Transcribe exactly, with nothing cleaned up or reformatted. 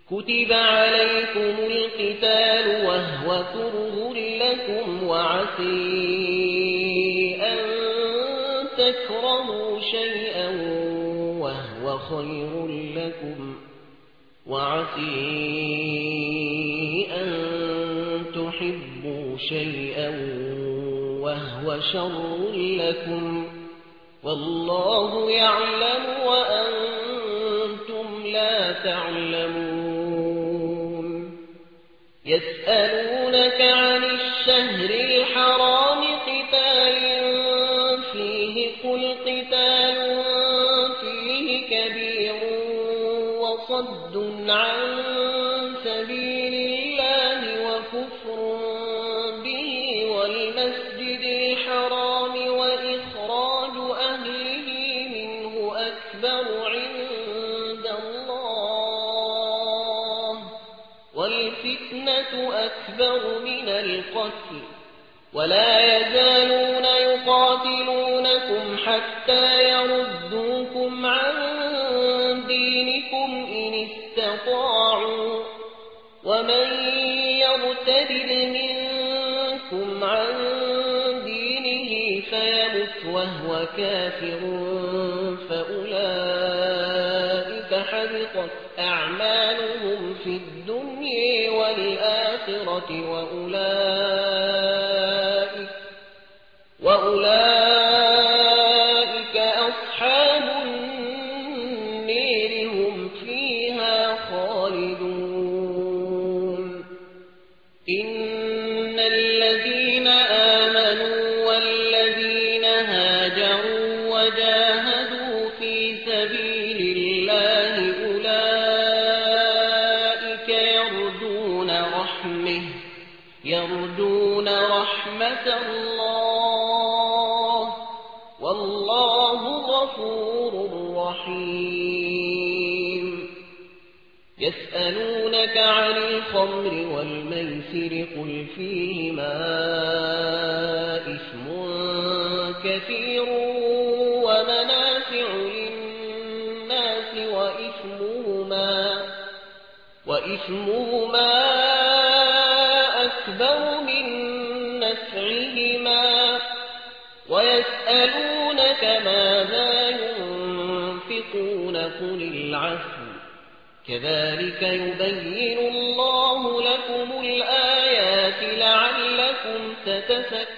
كتب عليكم القتال وهو كره لكم وعسى أن تكرهوا شيئا وهو خير لكم وعسى أن تحبوا شيئا وهو شر لكم والله يعلم وأنتم لا تعلمون يسألونك عن الشهر الحرام قتال فيه قل قتال فيه كبير وصد عن سبيل الله وكفر به والمسجد الحرام وإخراج أهله منه أكبر عند الله والفتنة أكبر من القتل ولا يزالون يقاتلونكم حتى يردوكم عن دينكم إن استطاعوا ومن يرتد منكم عن دينه فيمت وهو كافر فأولئك حبطت أعمالهم في الدنيا والآخرة وأولئك, وأولئك أصحاب النير هم فيها خالدون إن الذين آمنوا والذين هاجروا وجاهدوا في سبيل الله أولئك يرجون رحمه يرجون رحمة الله والله غفور رحيم يسألونك عن الخمر والميسر قل فيهما إثم كثير ومنافع للناس وإثمهما, وإثمهما أكبر من نفعهما ويسألونك ماذا ينفقون قل العفو كذلك يبين الله لكم الآيات لعلكم تتفكرون